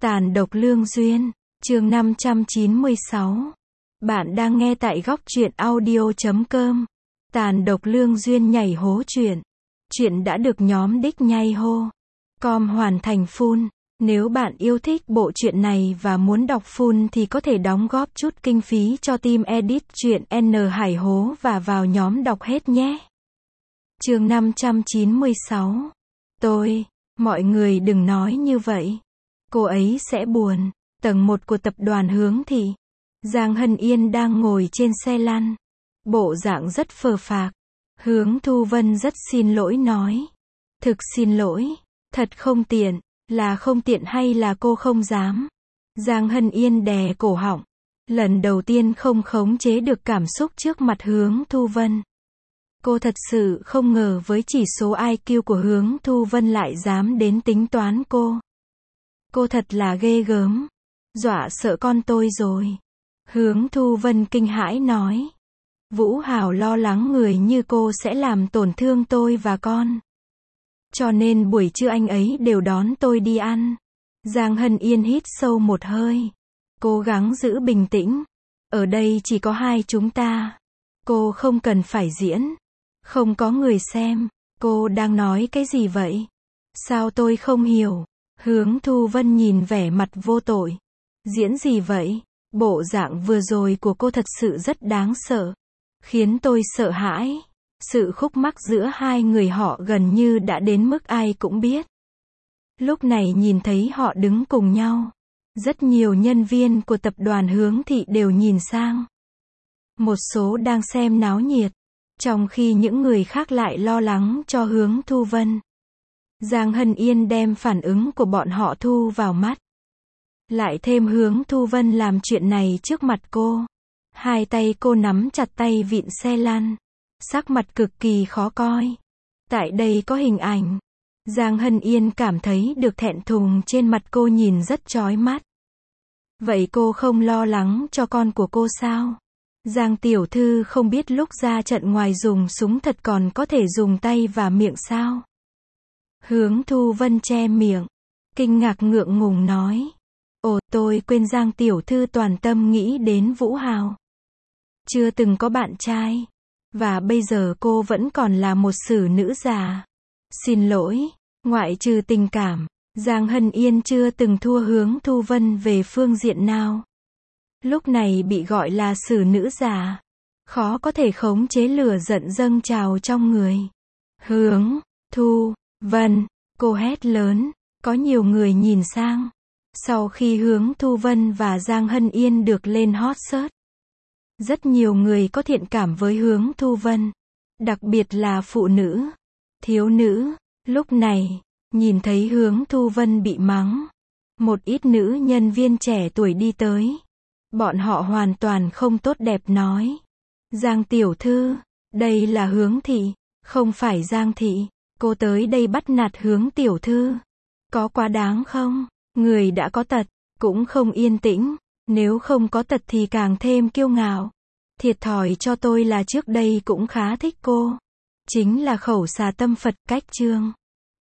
Tàn độc lương duyên, chương 596. Bạn đang nghe tại góc truyện audio.com. Tàn độc lương duyên nhảy hố truyện. Truyện đã được nhóm Đích Nhây Hô com hoàn thành full. Nếu bạn yêu thích bộ truyện này và muốn đọc full thì có thể đóng góp chút kinh phí cho team edit truyện N Hải Hố và vào nhóm đọc hết nhé. Chương 596. Mọi người đừng nói như vậy. Cô ấy sẽ buồn. Tầng 1 của tập đoàn Hướng Thị. Giang Hân Yên đang ngồi trên xe lăn. Bộ dạng rất phờ phạc. Hướng Thu Vân rất xin lỗi nói. Thực xin lỗi. Thật không tiện. Là không tiện hay là cô không dám? Giang Hân Yên đè cổ họng. Lần đầu tiên không khống chế được cảm xúc trước mặt Hướng Thu Vân. Cô thật sự không ngờ với chỉ số IQ của Hướng Thu Vân lại dám đến tính toán cô. Cô thật là ghê gớm. Dọa sợ con tôi rồi. Hướng Thu Vân kinh hãi nói. Vũ Hào lo lắng người như cô sẽ làm tổn thương tôi và con. Cho nên buổi trưa anh ấy đều đón tôi đi ăn. Giang Hân Yên hít sâu một hơi. Cố gắng giữ bình tĩnh. Ở đây chỉ có hai chúng ta. Cô không cần phải diễn. Không có người xem. Cô đang nói cái gì vậy? Sao tôi không hiểu? Hướng Thu Vân nhìn vẻ mặt vô tội. Diễn gì vậy? Bộ dạng vừa rồi của cô thật sự rất đáng sợ. Khiến tôi sợ hãi. Sự khúc mắc giữa hai người họ gần như đã đến mức ai cũng biết. Lúc này nhìn thấy họ đứng cùng nhau. Rất nhiều nhân viên của tập đoàn Hướng Thị đều nhìn sang. Một số đang xem náo nhiệt. Trong khi những người khác lại lo lắng cho Hướng Thu Vân. Giang Hân Yên đem phản ứng của bọn họ thu vào mắt. Lại thêm Hướng Thu Vân làm chuyện này trước mặt cô. Hai tay cô nắm chặt tay vịn xe lăn. Sắc mặt cực kỳ khó coi. Tại đây có hình ảnh. Giang Hân Yên cảm thấy được thẹn thùng trên mặt cô nhìn rất chói mắt. Vậy cô không lo lắng cho con của cô sao? Giang tiểu thư không biết lúc ra trận ngoài dùng súng thật còn có thể dùng tay và miệng sao? Hướng Thu Vân che miệng. Kinh ngạc ngượng ngùng nói. Ồ, tôi quên Giang tiểu thư toàn tâm nghĩ đến Vũ Hào. Chưa từng có bạn trai. Và bây giờ cô vẫn còn là một xử nữ già. Xin lỗi, ngoại trừ tình cảm, Giang Hân Yên chưa từng thua Hướng Thu Vân về phương diện nào. Lúc này bị gọi là xử nữ già. Khó có thể khống chế lửa giận dâng trào trong người. Hướng Thu Vân, cô hét lớn, có nhiều người nhìn sang. Sau khi Hướng Thu Vân và Giang Hân Yên được lên hot search. Rất nhiều người có thiện cảm với Hướng Thu Vân. Đặc biệt là phụ nữ, thiếu nữ. Lúc này, nhìn thấy Hướng Thu Vân bị mắng. Một ít nữ nhân viên trẻ tuổi đi tới. Bọn họ hoàn toàn không tốt đẹp nói. Giang tiểu thư, đây là Hướng Thị, không phải Giang Thị. Cô tới đây bắt nạt Hướng tiểu thư. Có quá đáng không? Người đã có tật, cũng không yên tĩnh. Nếu không có tật thì càng thêm kiêu ngạo. Thiệt thòi cho tôi là trước đây cũng khá thích cô. Chính là khẩu xà tâm Phật cách chương.